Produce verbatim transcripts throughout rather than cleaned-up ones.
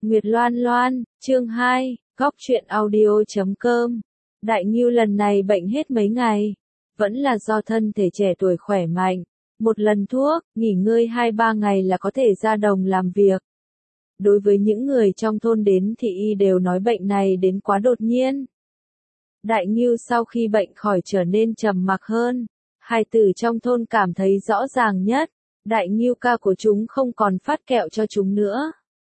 Nguyệt Loan Loan, chương hai, góc truyện audio.com. Đại Ngưu lần này bệnh hết mấy ngày, vẫn là do thân thể trẻ tuổi khỏe mạnh, một lần thuốc, nghỉ ngơi hai ba ngày là có thể ra đồng làm việc. Đối với những người trong thôn đến thì y đều nói bệnh này đến quá đột nhiên. Đại Ngưu sau khi bệnh khỏi trở nên trầm mặc hơn, hai tử trong thôn cảm thấy rõ ràng nhất, Đại Ngưu ca của chúng không còn phát kẹo cho chúng nữa.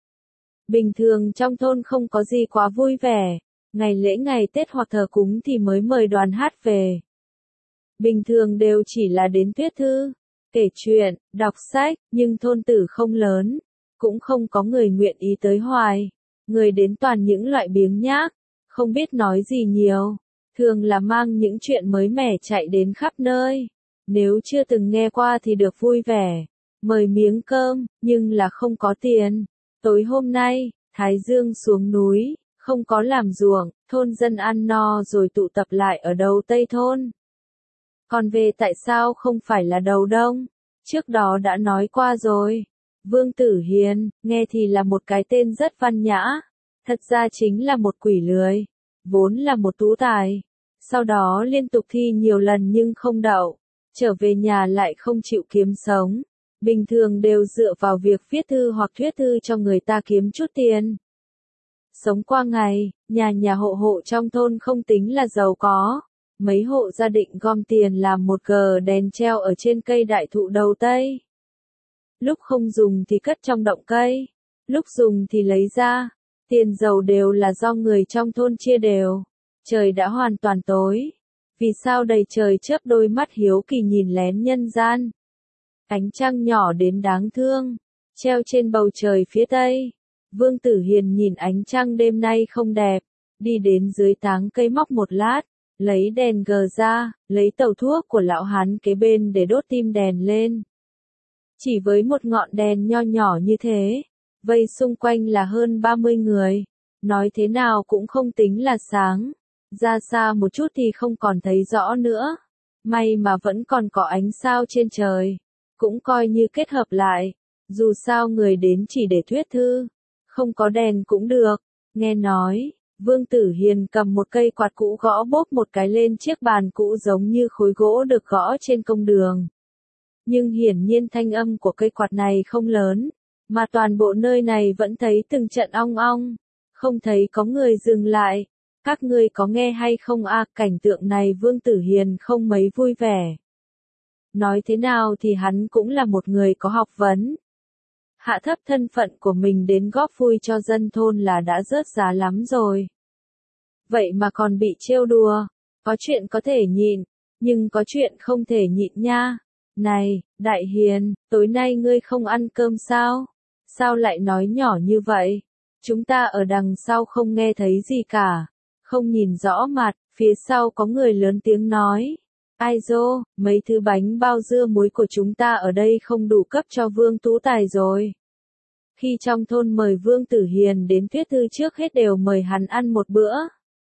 Bình thường trong thôn không có gì quá vui vẻ, ngày lễ ngày Tết hoặc thờ cúng thì mới mời đoàn hát về. Bình thường đều chỉ là đến thuyết thư, kể chuyện, đọc sách, nhưng thôn tử không lớn, cũng không có người nguyện ý tới hoài. Người đến toàn những loại biếng nhác, không biết nói gì nhiều, thường là mang những chuyện mới mẻ chạy đến khắp nơi. Nếu chưa từng nghe qua thì được vui vẻ, mời miếng cơm, nhưng là không có tiền. Tối hôm nay, Thái Dương xuống núi, không có làm ruộng, thôn dân ăn no rồi tụ tập lại ở đầu Tây thôn. Còn về tại sao không phải là đầu Đông, trước đó đã nói qua rồi. Vương Tử Hiền, nghe thì là một cái tên rất văn nhã, thật ra chính là một quỷ lười, vốn là một tú tài. Sau đó liên tục thi nhiều lần nhưng không đậu, trở về nhà lại không chịu kiếm sống. Bình thường đều dựa vào việc viết thư hoặc thuyết thư cho người ta kiếm chút tiền. Sống qua ngày, nhà nhà hộ hộ trong thôn không tính là giàu có. Mấy hộ gia đình gom tiền làm một gờ đèn treo ở trên cây đại thụ đầu Tây. Lúc không dùng thì cất trong động cây, lúc dùng thì lấy ra. Tiền giàu đều là do người trong thôn chia đều. Trời đã hoàn toàn tối. Vì sao đầy trời chớp đôi mắt hiếu kỳ nhìn lén nhân gian. Ánh trăng nhỏ đến đáng thương, treo trên bầu trời phía tây. Vương Tử Hiền nhìn ánh trăng đêm nay không đẹp, đi đến dưới táng cây móc một lát, lấy đèn gờ ra, lấy tàu thuốc của lão hán kế bên để đốt tim đèn lên. Chỉ với một ngọn đèn nho nhỏ như thế, vây xung quanh là hơn ba mươi người, nói thế nào cũng không tính là sáng, ra xa một chút thì không còn thấy rõ nữa. May mà vẫn còn có ánh sao trên trời. Cũng coi như kết hợp lại, dù sao người đến chỉ để thuyết thư, không có đèn cũng được. Nghe nói, Vương Tử Hiền cầm một cây quạt cũ gõ bốp một cái lên chiếc bàn cũ giống như khối gỗ được gõ trên công đường. Nhưng hiển nhiên thanh âm của cây quạt này không lớn, mà toàn bộ nơi này vẫn thấy từng trận ong ong, không thấy có người dừng lại. Các ngươi có nghe hay không a? Cảnh tượng này Vương Tử Hiền không mấy vui vẻ. Nói thế nào thì hắn cũng là một người có học vấn. Hạ thấp thân phận của mình đến góp vui cho dân thôn là đã rớt giá lắm rồi. Vậy mà còn bị trêu đùa, có chuyện có thể nhịn, nhưng có chuyện không thể nhịn nha. Này, Đại Hiền, tối nay ngươi không ăn cơm sao? Sao lại nói nhỏ như vậy? Chúng ta ở đằng sau không nghe thấy gì cả, không nhìn rõ mặt, phía sau có người lớn tiếng nói. Ai dô, mấy thứ bánh bao dưa muối của chúng ta ở đây không đủ cấp cho Vương Tú Tài rồi. Khi trong thôn mời Vương Tử Hiền đến thuyết thư trước hết đều mời hắn ăn một bữa.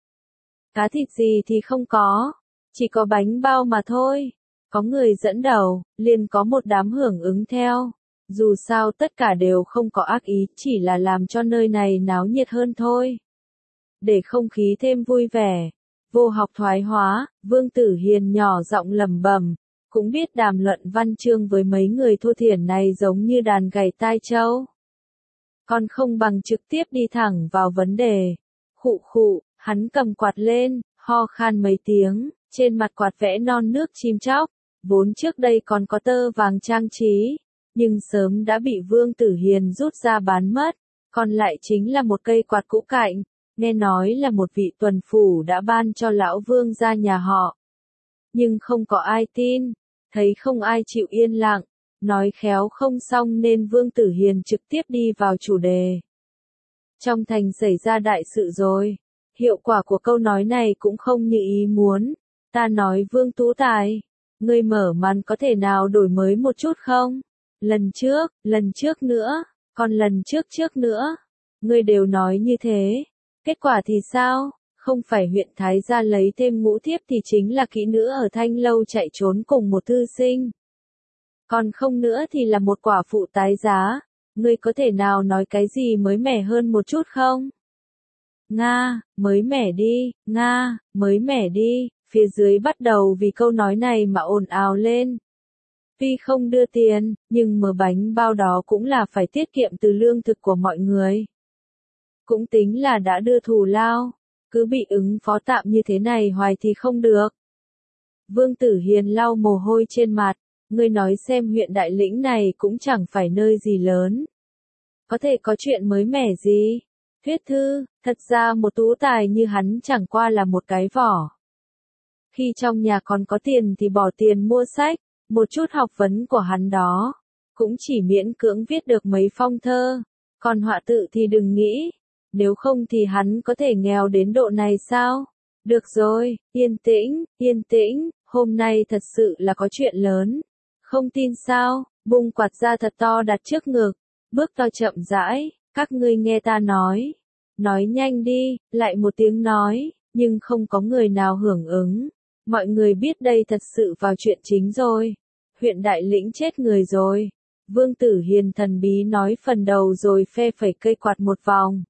Cá thịt gì thì không có, chỉ có bánh bao mà thôi. Có người dẫn đầu, liền có một đám hưởng ứng theo. Dù sao tất cả đều không có ác ý, chỉ là làm cho nơi này náo nhiệt hơn thôi. Để không khí thêm vui vẻ. Vô học thoái hóa, Vương Tử Hiền nhỏ giọng lẩm bẩm, cũng biết đàm luận văn chương với mấy người thô thiển này giống như đàn gảy tai trâu. Còn không bằng trực tiếp đi thẳng vào vấn đề. Khụ khụ, hắn cầm quạt lên, ho khan mấy tiếng, trên mặt quạt vẽ non nước chim chóc, vốn trước đây còn có tơ vàng trang trí, nhưng sớm đã bị Vương Tử Hiền rút ra bán mất, còn lại chính là một cây quạt cũ cạnh. Nghe nói là một vị tuần phủ đã ban cho lão Vương gia nhà họ. Nhưng không có ai tin, thấy không ai chịu yên lặng, nói khéo không xong nên Vương Tử Hiền trực tiếp đi vào chủ đề. Trong thành xảy ra đại sự rồi, hiệu quả của câu nói này cũng không như ý muốn. Ta nói Vương Tú Tài, ngươi mở màn có thể nào đổi mới một chút không? Lần trước, lần trước nữa, còn lần trước trước nữa, ngươi đều nói như thế. Kết quả thì sao? Không phải huyện Thái gia lấy thêm ngũ thiếp thì chính là kỹ nữ ở Thanh Lâu chạy trốn cùng một thư sinh. Còn không nữa thì là một quả phụ tái giá. ngươi có thể nào nói cái gì mới mẻ hơn một chút không? Nga, mới mẻ đi, Nga, mới mẻ đi, phía dưới bắt đầu vì câu nói này mà ồn ào lên. Tuy không đưa tiền, nhưng mở bánh bao đó cũng là phải tiết kiệm từ lương thực của mọi người. Cũng tính là đã đưa thù lao, cứ bị ứng phó tạm như thế này hoài thì không được. Vương Tử Hiền lau mồ hôi trên mặt, ngươi nói xem huyện Đại Lĩnh này cũng chẳng phải nơi gì lớn. Có thể có chuyện mới mẻ gì? Thuyết thư, thật ra một tú tài như hắn chẳng qua là một cái vỏ. Khi trong nhà còn có tiền thì bỏ tiền mua sách, một chút học vấn của hắn đó, cũng chỉ miễn cưỡng viết được mấy phong thơ, còn họa tự thì đừng nghĩ, nếu không thì hắn có thể nghèo đến độ này sao? Được rồi, yên tĩnh, yên tĩnh, hôm nay thật sự là có chuyện lớn. Không tin sao, bung quạt ra thật to đặt trước ngực, bước to chậm rãi, các ngươi nghe ta nói. Nói nhanh đi, lại một tiếng nói, nhưng không có người nào hưởng ứng. Mọi người biết đây thật sự vào chuyện chính rồi. Huyện Đại Lĩnh chết người rồi. Vương Tử Hiền thần bí nói phần đầu rồi phe phẩy cây quạt một vòng.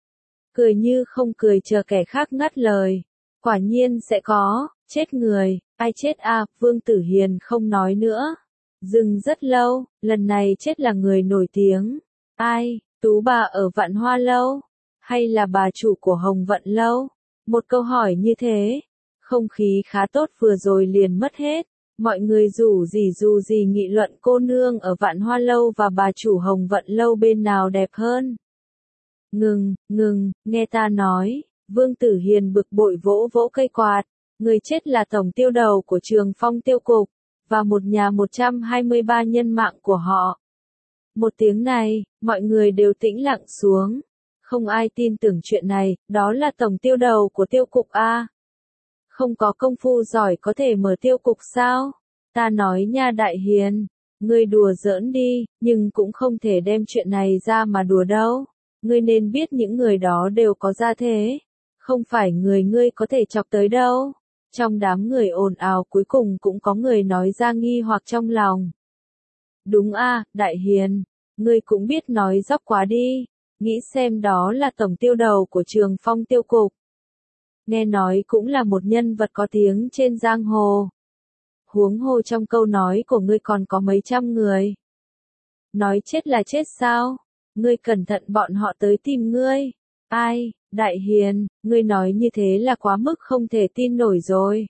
Cười như không cười chờ kẻ khác ngắt lời. Quả nhiên sẽ có, chết người, ai chết à, Vương Tử Hiền không nói nữa. Dừng rất lâu, lần này chết là người nổi tiếng. Ai, Tú bà ở Vạn Hoa Lâu? Hay là bà chủ của Hồng Vận Lâu? Một câu hỏi như thế. Không khí khá tốt vừa rồi liền mất hết. Mọi người dù gì dù gì nghị luận cô nương ở Vạn Hoa Lâu và bà chủ Hồng Vận Lâu bên nào đẹp hơn. Ngừng, ngừng, nghe ta nói. Vương Tử Hiền bực bội vỗ vỗ cây quạt. Người chết là tổng tiêu đầu của Trường Phong Tiêu Cục, và một nhà một trăm hai mươi ba nhân mạng của họ. Một tiếng này, mọi người đều tĩnh lặng xuống. Không ai tin tưởng chuyện này, đó là tổng tiêu đầu của tiêu cục A. Không có công phu giỏi có thể mở tiêu cục sao? Ta nói nha Đại Hiền, ngươi đùa giỡn đi, nhưng cũng không thể đem chuyện này ra mà đùa đâu. Ngươi nên biết những người đó đều có gia thế. Không phải người ngươi có thể chọc tới đâu. Trong đám người ồn ào cuối cùng cũng có người nói ra nghi hoặc trong lòng. Đúng a, Đại Hiền, ngươi cũng biết nói dóc quá đi, nghĩ xem đó là tổng tiêu đầu của Trường Phong Tiêu Cục. Nghe nói cũng là một nhân vật có tiếng trên giang hồ. Huống hồ trong câu nói của ngươi còn có mấy trăm người. Nói chết là chết sao? Ngươi cẩn thận bọn họ tới tìm ngươi. Ai, Đại Hiền, ngươi nói như thế là quá mức không thể tin nổi rồi.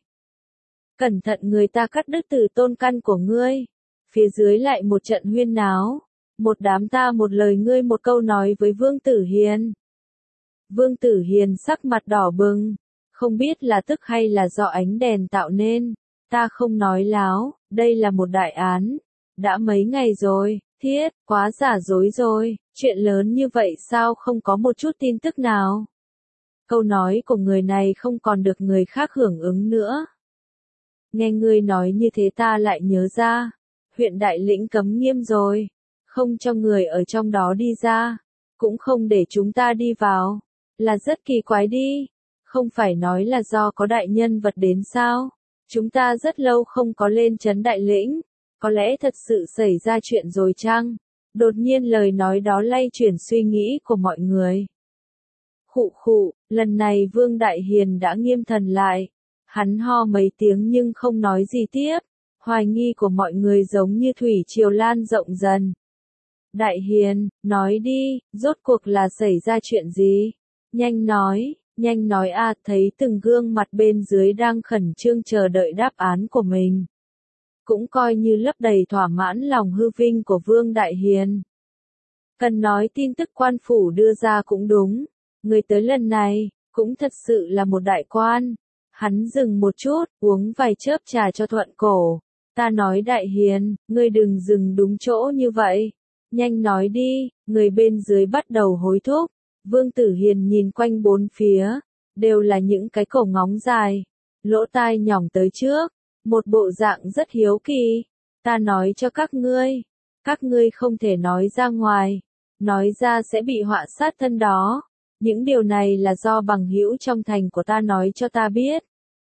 Cẩn thận người ta cắt đứt từ tôn căn của ngươi. Phía dưới lại một trận huyên náo. Một đám ta một lời ngươi một câu nói với Vương Tử Hiền. Vương Tử Hiền sắc mặt đỏ bừng. Không biết là tức hay là do ánh đèn tạo nên. Ta không nói láo, đây là một đại án. Đã mấy ngày rồi, thiết, quá giả dối rồi. Chuyện lớn như vậy sao không có một chút tin tức nào? Câu nói của người này không còn được người khác hưởng ứng nữa. Nghe ngươi nói như thế ta lại nhớ ra. Huyện Đại Lĩnh cấm nghiêm rồi. Không cho người ở trong đó đi ra. Cũng không để chúng ta đi vào. Là rất kỳ quái đi. Không phải nói là do có đại nhân vật đến sao? Chúng ta rất lâu không có lên trấn Đại Lĩnh. Có lẽ thật sự xảy ra chuyện rồi chăng? Đột nhiên lời nói đó lay chuyển suy nghĩ của mọi người. Khụ khụ, lần này Vương Đại Hiền đã nghiêm thần lại. Hắn ho mấy tiếng nhưng không nói gì tiếp. Hoài nghi của mọi người giống như thủy triều lan rộng dần. Đại Hiền, nói đi, rốt cuộc là xảy ra chuyện gì? Nhanh nói, nhanh nói a, thấy từng gương mặt bên dưới đang khẩn trương chờ đợi đáp án của mình. Cũng coi như lấp đầy thỏa mãn lòng hư vinh của Vương Đại Hiền. Cần nói tin tức quan phủ đưa ra cũng đúng. Người tới lần này, cũng thật sự là một đại quan. Hắn dừng một chút, uống vài chớp trà cho thuận cổ. Ta nói Đại Hiền, ngươi đừng dừng đúng chỗ như vậy. Nhanh nói đi, người bên dưới bắt đầu hối thúc. Vương Tử Hiền nhìn quanh bốn phía, đều là những cái cổ ngóng dài. Lỗ tai nhỏng tới trước, một bộ dạng rất hiếu kỳ. Ta nói cho các ngươi, các ngươi không thể nói ra ngoài. Nói ra sẽ bị họa sát thân đó. Những điều này là do bằng hữu trong thành của ta nói cho ta biết.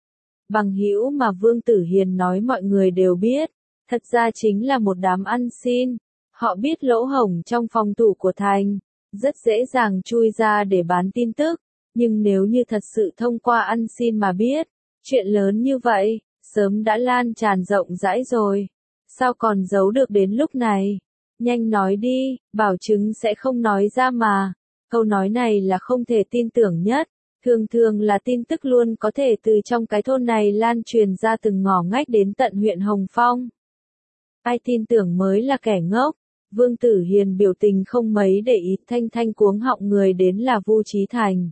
Bằng hữu mà Vương Tử Hiền nói mọi người đều biết, thật ra chính là một đám ăn xin. Họ biết lỗ hổng trong phòng thủ của thành, rất dễ dàng chui ra để bán tin tức, nhưng nếu như thật sự thông qua ăn xin mà biết, chuyện lớn như vậy, sớm đã lan tràn rộng rãi rồi. Sao còn giấu được đến lúc này? Nhanh nói đi, bảo chứng sẽ không nói ra mà. Câu nói này là không thể tin tưởng nhất. Thường thường là tin tức luôn có thể từ trong cái thôn này lan truyền ra từng ngõ ngách đến tận huyện Hồng Phong. Ai tin tưởng mới là kẻ ngốc. Vương Tử Hiền biểu tình không mấy để ý, thanh thanh cuống họng người đến là Vu Chí Thành.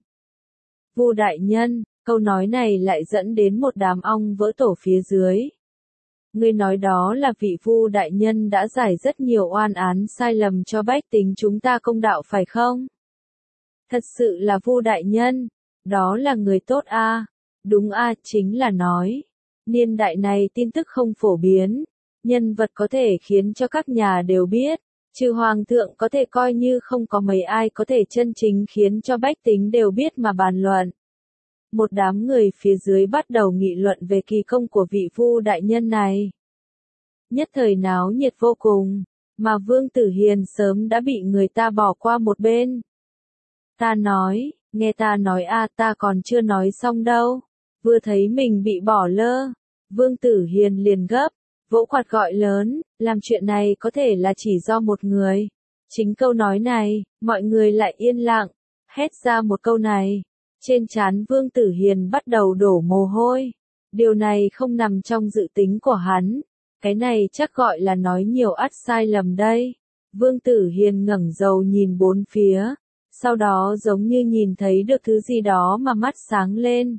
Vu đại nhân, câu nói này lại dẫn đến một đám ong vỡ tổ phía dưới. Ngươi nói đó là vị Vu đại nhân đã giải rất nhiều oan án sai lầm cho bách tính chúng ta công đạo phải không? Thật sự là Vu đại nhân, đó là người tốt a. À? Đúng a, à, chính là nói. Niên đại này tin tức không phổ biến, nhân vật có thể khiến cho các nhà đều biết, trừ hoàng thượng có thể coi như không có mấy ai có thể chân chính khiến cho bách tính đều biết mà bàn luận. Một đám người phía dưới bắt đầu nghị luận về kỳ công của vị Vu đại nhân này. Nhất thời náo nhiệt vô cùng, mà Vương Tử Hiền sớm đã bị người ta bỏ qua một bên. Ta nói, nghe ta nói a, à, ta còn chưa nói xong đâu. Vừa thấy mình bị bỏ lơ, Vương Tử Hiền liền gấp, vỗ quạt gọi lớn, làm chuyện này có thể là chỉ do một người. Chính câu nói này, mọi người lại yên lặng, hét ra một câu này. Trên trán Vương Tử Hiền bắt đầu đổ mồ hôi. Điều này không nằm trong dự tính của hắn. Cái này chắc gọi là nói nhiều ắt sai lầm đây. Vương Tử Hiền ngẩng đầu nhìn bốn phía. Sau đó giống như nhìn thấy được thứ gì đó mà mắt sáng lên.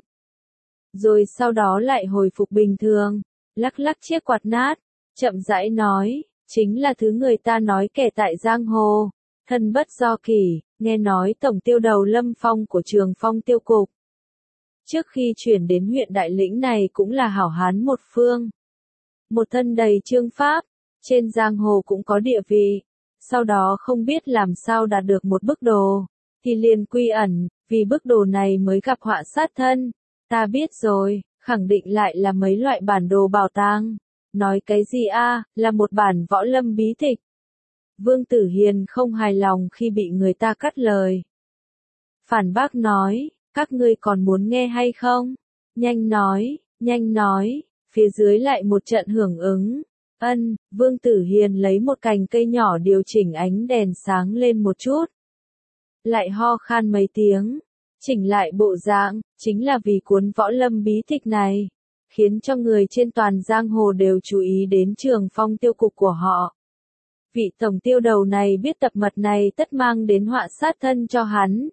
Rồi sau đó lại hồi phục bình thường. Lắc lắc chiếc quạt nát. Chậm rãi nói. Chính là thứ người ta nói kẻ tại giang hồ. Thân bất do kỷ, nghe nói tổng tiêu đầu Lâm Phong của Trường Phong tiêu cục. Trước khi chuyển đến huyện Đại Lĩnh này cũng là hảo hán một phương. Một thân đầy chương pháp, trên giang hồ cũng có địa vị. Sau đó không biết làm sao đạt được một bức đồ, thì liền quy ẩn, vì bức đồ này mới gặp họa sát thân. Ta biết rồi, khẳng định lại là mấy loại bản đồ bảo tàng. Nói cái gì a, là một bản võ lâm bí tịch. Vương Tử Hiền không hài lòng khi bị người ta cắt lời. Phản bác nói, các ngươi còn muốn nghe hay không? Nhanh nói, nhanh nói, phía dưới lại một trận hưởng ứng. Ân, Vương Tử Hiền lấy một cành cây nhỏ điều chỉnh ánh đèn sáng lên một chút. Lại ho khan mấy tiếng, chỉnh lại bộ dạng, chính là vì cuốn võ lâm bí tịch này, khiến cho người trên toàn giang hồ đều chú ý đến Trường Phong tiêu cục của họ. Vị tổng tiêu đầu này biết tập mật này tất mang đến họa sát thân cho hắn,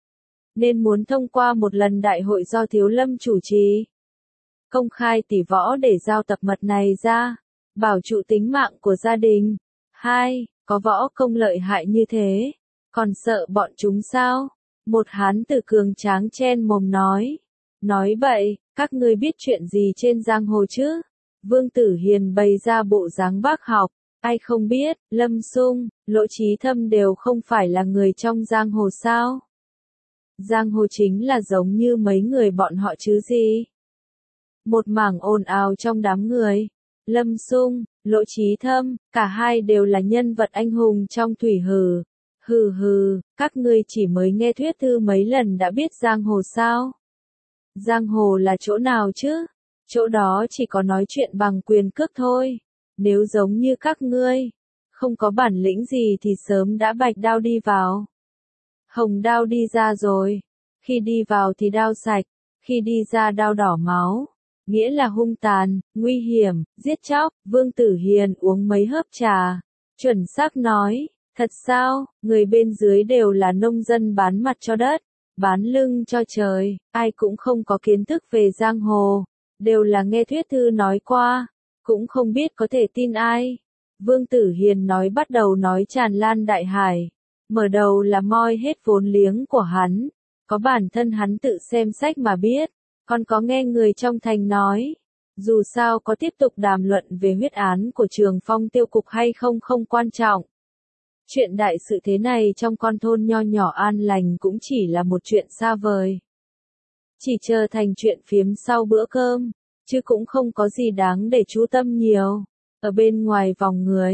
nên muốn thông qua một lần đại hội do Thiếu Lâm chủ trì, công khai tỷ võ để giao tập mật này ra, bảo trụ tính mạng của gia đình. Hai, có võ công lợi hại như thế, còn sợ bọn chúng sao? Một hán tử cường tráng chen mồm nói. Nói bậy, các ngươi biết chuyện gì trên giang hồ chứ? Vương Tử Hiền bày ra bộ dáng bác học. Ai không biết, Lâm Sung, Lỗ Chí Thâm đều không phải là người trong giang hồ sao? Giang hồ chính là giống như mấy người bọn họ chứ gì? Một mảng ồn ào trong đám người. Lâm Sung, Lỗ Chí Thâm, cả hai đều là nhân vật anh hùng trong thủy hừ. Hừ hừ, các ngươi chỉ mới nghe thuyết thư mấy lần đã biết giang hồ sao? Giang hồ là chỗ nào chứ? Chỗ đó chỉ có nói chuyện bằng quyền cước thôi. Nếu giống như các ngươi, không có bản lĩnh gì thì sớm đã bạch đao đi vào. Hồng đao đi ra rồi, khi đi vào thì đao sạch, khi đi ra đao đỏ máu, nghĩa là hung tàn, nguy hiểm, giết chóc. Vương Tử Hiền uống mấy hớp trà, chuẩn xác nói, thật sao, người bên dưới đều là nông dân bán mặt cho đất, bán lưng cho trời, ai cũng không có kiến thức về giang hồ, đều là nghe thuyết thư nói qua. Cũng không biết có thể tin ai. Vương Tử Hiền nói bắt đầu nói tràn lan đại hải. Mở đầu là moi hết vốn liếng của hắn. Có bản thân hắn tự xem sách mà biết. Còn có nghe người trong thành nói. Dù sao có tiếp tục đàm luận về huyết án của Trường Phong tiêu cục hay không không quan trọng. Chuyện đại sự thế này trong con thôn nho nhỏ an lành cũng chỉ là một chuyện xa vời. Chỉ chờ thành chuyện phiếm sau bữa cơm. Chứ cũng không có gì đáng để chú tâm nhiều. Ở bên ngoài vòng người,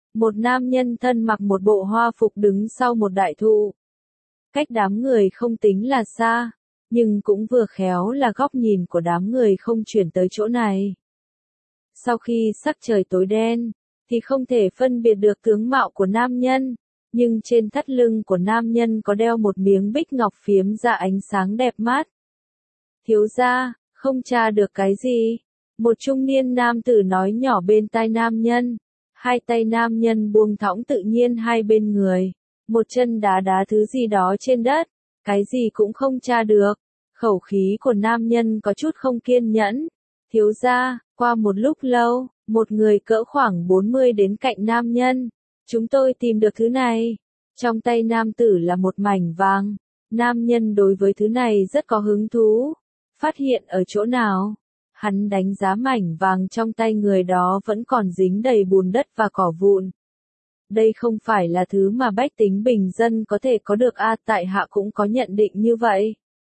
Một nam nhân thân mặc một bộ hoa phục đứng sau một đại thụ. Cách đám người không tính là xa, nhưng cũng vừa khéo là góc nhìn của đám người không chuyển tới chỗ này. Sau khi sắc trời tối đen, thì không thể phân biệt được tướng mạo của nam nhân, nhưng trên thắt lưng của nam nhân có đeo một miếng bích ngọc phiếm ra ánh sáng đẹp mắt. Thiếu gia, không tra được cái gì? Một trung niên nam tử nói nhỏ bên tai nam nhân. Hai tay nam nhân buông thõng tự nhiên hai bên người. Một chân đá đá thứ gì đó trên đất. Cái gì cũng không tra được. Khẩu khí của nam nhân có chút không kiên nhẫn. Thiếu gia, qua một lúc lâu, một người cỡ khoảng bốn mươi đến cạnh nam nhân. Chúng tôi tìm được thứ này. Trong tay nam tử là một mảnh vàng. Nam nhân đối với thứ này rất có hứng thú. Phát hiện ở chỗ nào? Hắn đánh giá mảnh vàng trong tay người đó vẫn còn dính đầy bùn đất và cỏ vụn. Đây không phải là thứ mà bách tính bình dân có thể có được a, tại hạ cũng có nhận định như vậy.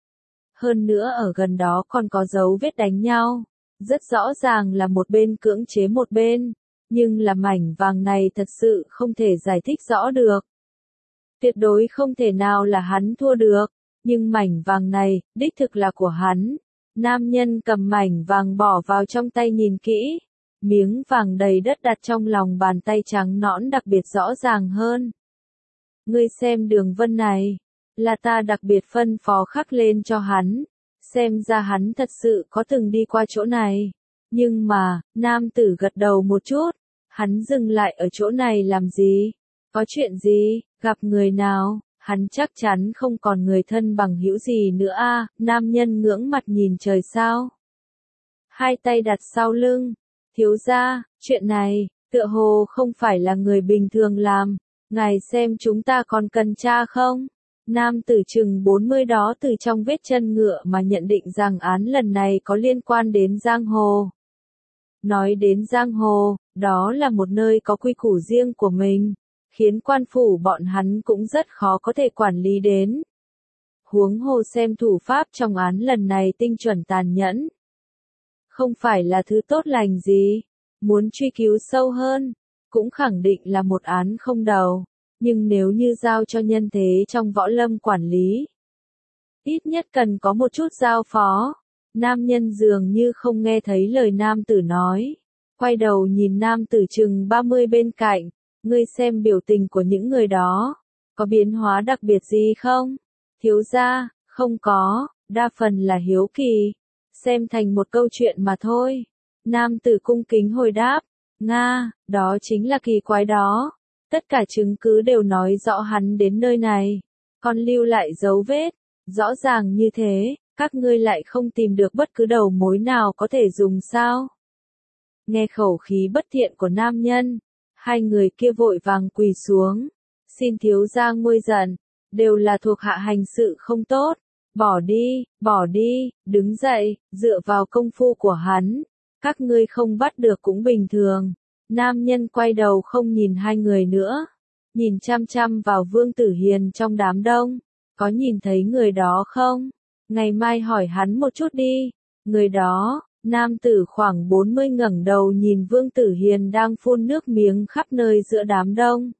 Hơn nữa ở gần đó còn có dấu vết đánh nhau. Rất rõ ràng là một bên cưỡng chế một bên. Nhưng là mảnh vàng này thật sự không thể giải thích rõ được. Tuyệt đối không thể nào là hắn thua được. Nhưng mảnh vàng này, đích thực là của hắn. Nam nhân cầm mảnh vàng bỏ vào trong tay nhìn kỹ. Miếng vàng đầy đất đặt trong lòng bàn tay trắng nõn đặc biệt rõ ràng hơn. Ngươi xem đường vân này. Là ta đặc biệt phân phó khắc lên cho hắn. Xem ra hắn thật sự có từng đi qua chỗ này. Nhưng mà, nam tử gật đầu một chút. Hắn dừng lại ở chỗ này làm gì? Có chuyện gì? Gặp người nào? Hắn chắc chắn không còn người thân bằng hữu gì nữa a. À, nam nhân ngưỡng mặt nhìn trời sao. Hai tay đặt sau lưng. Thiếu gia, chuyện này, tựa hồ không phải là người bình thường làm. Ngài xem chúng ta còn cần tra không? Nam tử chừng bốn mươi đó từ trong vết chân ngựa mà nhận định rằng án lần này có liên quan đến giang hồ. Nói đến giang hồ, đó là một nơi có quy củ riêng của mình. Khiến quan phủ bọn hắn cũng rất khó có thể quản lý đến. Huống hồ xem thủ pháp trong án lần này tinh chuẩn tàn nhẫn. Không phải là thứ tốt lành gì, muốn truy cứu sâu hơn, cũng khẳng định là một án không đầu, nhưng nếu như giao cho nhân thế trong võ lâm quản lý, ít nhất cần có một chút giao phó. Nam nhân dường như không nghe thấy lời nam tử nói, quay đầu nhìn nam tử chừng ba mươi bên cạnh. Ngươi xem biểu tình của những người đó, có biến hóa đặc biệt gì không? Thiếu gia, không có, đa phần là hiếu kỳ, xem thành một câu chuyện mà thôi. Nam tử cung kính hồi đáp, Nga, đó chính là kỳ quái đó. Tất cả chứng cứ đều nói rõ hắn đến nơi này, còn lưu lại dấu vết, rõ ràng như thế, các ngươi lại không tìm được bất cứ đầu mối nào có thể dùng sao? Nghe khẩu khí bất thiện của nam nhân. Hai người kia vội vàng quỳ xuống. Xin thiếu gia nguôi giận, đều là thuộc hạ hành sự không tốt. Bỏ đi, bỏ đi, đứng dậy, dựa vào công phu của hắn. Các ngươi không bắt được cũng bình thường. Nam nhân quay đầu không nhìn hai người nữa. Nhìn chăm chăm vào Vương Tử Hiền trong đám đông. Có nhìn thấy người đó không? Ngày mai hỏi hắn một chút đi. Người đó. Nam tử khoảng bốn mươi ngẩng đầu nhìn Vương Tử Hiền đang phun nước miếng khắp nơi giữa đám đông.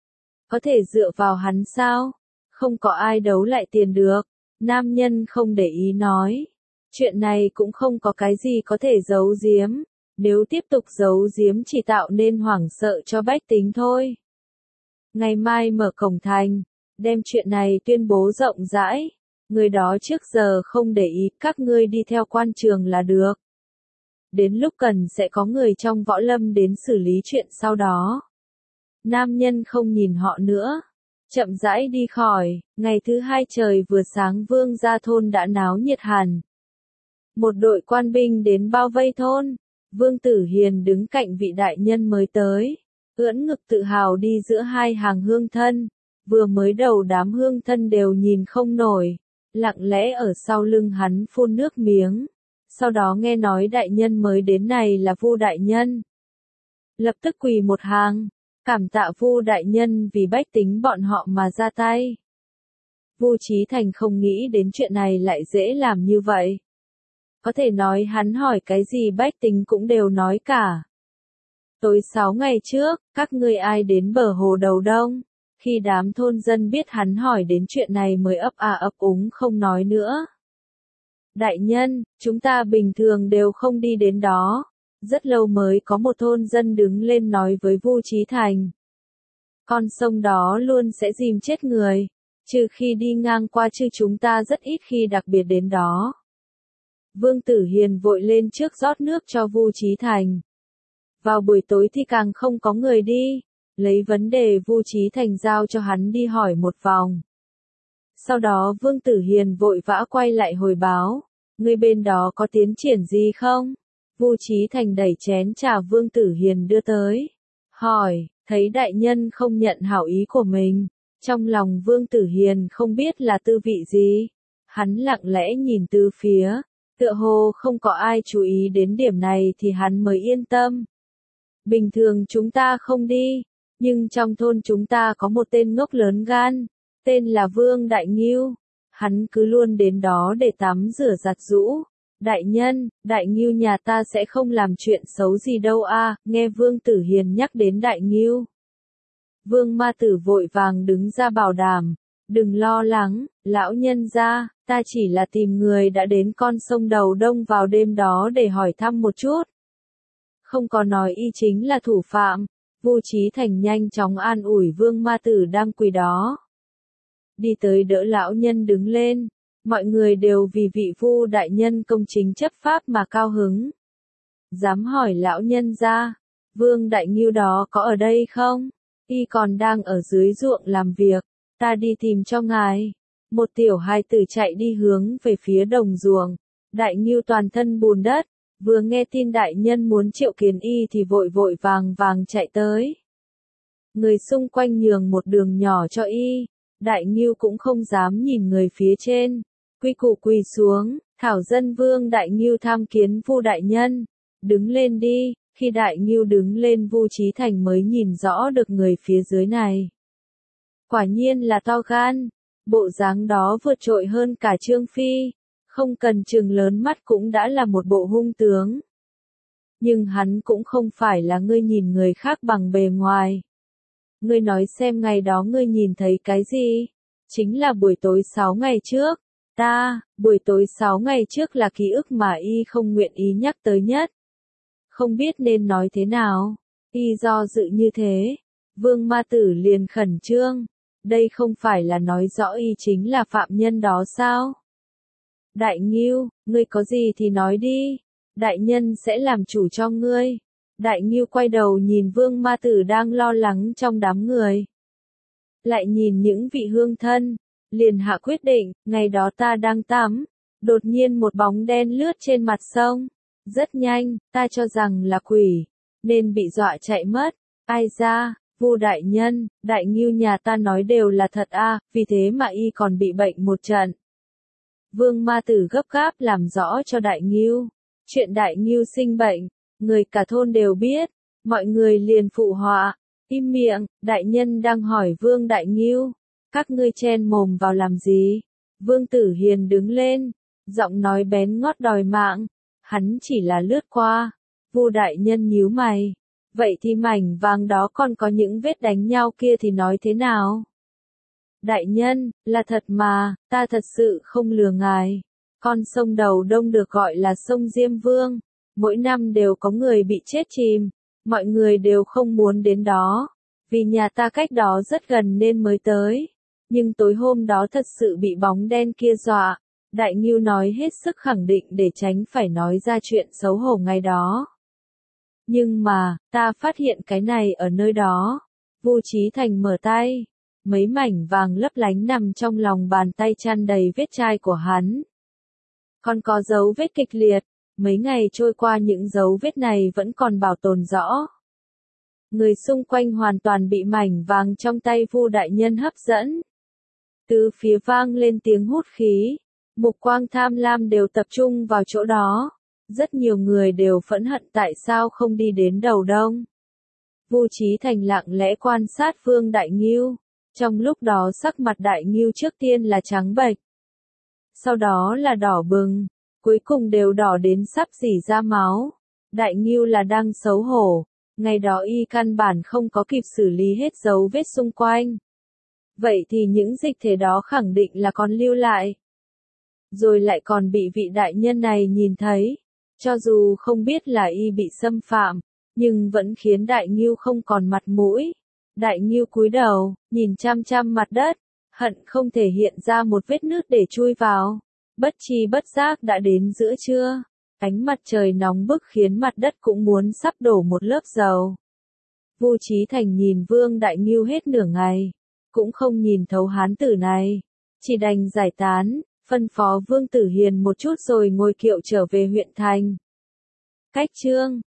Có thể dựa vào hắn sao? Không có ai đấu lại tiền được. Nam nhân không để ý nói. Chuyện này cũng không có cái gì có thể giấu giếm. Nếu tiếp tục giấu giếm chỉ tạo nên hoảng sợ cho bách tính thôi. Ngày mai mở cổng thành, đem chuyện này tuyên bố rộng rãi. Người đó trước giờ không để ý, các ngươi đi theo quan trường là được. Đến lúc cần sẽ có người trong võ lâm đến xử lý chuyện sau đó. Nam nhân không nhìn họ nữa. Chậm rãi đi khỏi, ngày thứ hai trời vừa sáng Vương gia thôn đã náo nhiệt hẳn. Một đội quan binh đến bao vây thôn. Vương Tử Hiền đứng cạnh vị đại nhân mới tới. Ưỡn ngực tự hào đi giữa hai hàng hương thân. Vừa mới đầu đám hương thân đều nhìn không nổi. Lặng lẽ ở sau lưng hắn phun nước miếng. Sau đó nghe nói đại nhân mới đến này là Vu đại nhân. Lập tức quỳ một hàng, cảm tạ Vu đại nhân vì bách tính bọn họ mà ra tay. Vu Chí Thành không nghĩ đến chuyện này lại dễ làm như vậy. Có thể nói hắn hỏi cái gì bách tính cũng đều nói cả. Tối sáu ngày trước, các ngươi ai đến bờ hồ Đầu Đông? Khi đám thôn dân biết hắn hỏi đến chuyện này mới ấp à ấp úng không nói nữa. Đại nhân, chúng ta bình thường đều không đi đến đó. Rất lâu mới có một thôn dân đứng lên nói với Vu Chí Thành. Con sông đó luôn sẽ dìm chết người, trừ khi đi ngang qua, chứ chúng ta rất ít khi đặc biệt đến đó. Vương Tử Hiền vội lên trước rót nước cho Vu Chí Thành. Vào buổi tối thì càng không có người đi, lấy vấn đề Vu Chí Thành giao cho hắn đi hỏi một vòng. Sau đó Vương Tử Hiền vội vã quay lại hồi báo, người bên đó có tiến triển gì không? Vu Chí Thành đẩy chén trà Vương Tử Hiền đưa tới, hỏi, thấy đại nhân không nhận hảo ý của mình, trong lòng Vương Tử Hiền không biết là tư vị gì. Hắn lặng lẽ nhìn tứ phía, tựa hồ không có ai chú ý đến điểm này thì hắn mới yên tâm. Bình thường chúng ta không đi, nhưng trong thôn chúng ta có một tên ngốc lớn gan, tên là Vương Đại Ngưu. Hắn cứ luôn đến đó để tắm rửa giặt giũ. Đại nhân, Đại Ngưu nhà ta sẽ không làm chuyện xấu gì đâu a. Nghe Vương Tử Hiền nhắc đến Đại Ngưu, Vương Ma Tử vội vàng đứng ra bảo đảm, đừng lo lắng, lão nhân gia, ta chỉ là tìm người đã đến con sông Đầu Đông vào đêm đó để hỏi thăm một chút. Không có nói y chính là thủ phạm. Vu Chí Thành nhanh chóng an ủi Vương Ma Tử đang quỳ đó. Đi tới đỡ lão nhân đứng lên, mọi người đều vì vị Vu đại nhân công chính chấp pháp mà cao hứng. Dám hỏi lão nhân gia, Vương Đại Ngưu đó có ở đây không? Y còn đang ở dưới ruộng làm việc, ta đi tìm cho ngài. Một tiểu hài tử chạy đi hướng về phía đồng ruộng. Đại Ngưu toàn thân bùn đất, vừa nghe tin đại nhân muốn triệu kiến y thì vội vội vàng vàng chạy tới. Người xung quanh nhường một đường nhỏ cho y, Đại Ngưu cũng không dám nhìn người phía trên, quy củ quỳ xuống, thảo dân Vương Đại Ngưu tham kiến Vu đại nhân. Đứng lên đi. Khi Đại Ngưu đứng lên, Vu Chí Thành mới nhìn rõ được người phía dưới này. Quả nhiên là to gan, bộ dáng đó vượt trội hơn cả Trương Phi, không cần trừng lớn mắt cũng đã là một bộ hung tướng. Nhưng hắn cũng không phải là ngươi nhìn người khác bằng bề ngoài. Ngươi nói xem ngày đó ngươi nhìn thấy cái gì? Chính là buổi tối sáu ngày trước. Ta, buổi tối sáu ngày trước là ký ức mà y không nguyện ý nhắc tới nhất. Không biết nên nói thế nào. Y do dự như thế. Vương Ma Tử liền khẩn trương. Đây không phải là nói rõ y chính là phạm nhân đó sao? Đại Ngưu, ngươi có gì thì nói đi. Đại nhân sẽ làm chủ cho ngươi. Đại Ngưu quay đầu nhìn Vương Ma Tử đang lo lắng trong đám người. Lại nhìn những vị hương thân. Liền hạ quyết định, ngày đó ta đang tắm. Đột nhiên một bóng đen lướt trên mặt sông. Rất nhanh, ta cho rằng là quỷ, nên bị dọa chạy mất. Ai ra, Vu đại nhân, Đại Ngưu nhà ta nói đều là thật a, à, vì thế mà y còn bị bệnh một trận. Vương Ma Tử gấp gáp làm rõ cho Đại Ngưu. Chuyện Đại Ngưu sinh bệnh, người cả thôn đều biết, mọi người liền phụ họa. Im miệng, đại nhân đang hỏi Vương Đại Ngưu. Các ngươi chen mồm vào làm gì? Vương Tử Hiền đứng lên, giọng nói bén ngót đòi mạng. Hắn chỉ là lướt qua. Vu đại nhân nhíu mày. Vậy thì mảnh vàng đó còn có những vết đánh nhau kia thì nói thế nào? Đại nhân, là thật mà, ta thật sự không lừa ngài. Con sông Đầu Đông được gọi là sông Diêm Vương. Mỗi năm đều có người bị chết chìm. Mọi người đều không muốn đến đó. Vì nhà ta cách đó rất gần nên mới tới. Nhưng tối hôm đó thật sự bị bóng đen kia dọa. Đại Ngưu nói hết sức khẳng định để tránh phải nói ra chuyện xấu hổ ngày đó. Nhưng mà, ta phát hiện cái này ở nơi đó. Vu Chí Thành mở tay. Mấy mảnh vàng lấp lánh nằm trong lòng bàn tay tràn đầy vết chai của hắn. Còn có dấu vết kịch liệt. Mấy ngày trôi qua những dấu vết này vẫn còn bảo tồn rõ. Người xung quanh hoàn toàn bị mảnh vàng trong tay Vu đại nhân hấp dẫn. Từ phía vang lên tiếng hút khí. Mục quang tham lam đều tập trung vào chỗ đó. Rất nhiều người đều phẫn hận tại sao không đi đến Đầu Đông. Vu Chí Thành lặng lẽ quan sát Vương Đại Ngưu. Trong lúc đó sắc mặt Đại Ngưu trước tiên là trắng bệch. Sau đó là đỏ bừng. Cuối cùng đều đỏ đến sắp rỉ ra máu. Đại Ngưu là đang xấu hổ. Ngày đó y căn bản không có kịp xử lý hết dấu vết xung quanh. Vậy thì những dịch thể đó khẳng định là còn lưu lại. Rồi lại còn bị vị đại nhân này nhìn thấy. Cho dù không biết là y bị xâm phạm, nhưng vẫn khiến Đại Ngưu không còn mặt mũi. Đại Ngưu cúi đầu, nhìn chăm chăm mặt đất, hận không thể hiện ra một vết nứt để chui vào. Bất chi bất giác đã đến giữa trưa. Ánh mặt trời nóng bức khiến mặt đất cũng muốn sắp đổ một lớp dầu. Vu Chí Thành nhìn Vương Đại Ngưu hết nửa ngày, cũng không nhìn thấu hán tử này, chỉ đành giải tán, phân phó Vương Tử Hiền một chút rồi ngồi kiệu trở về huyện thành. Cách chương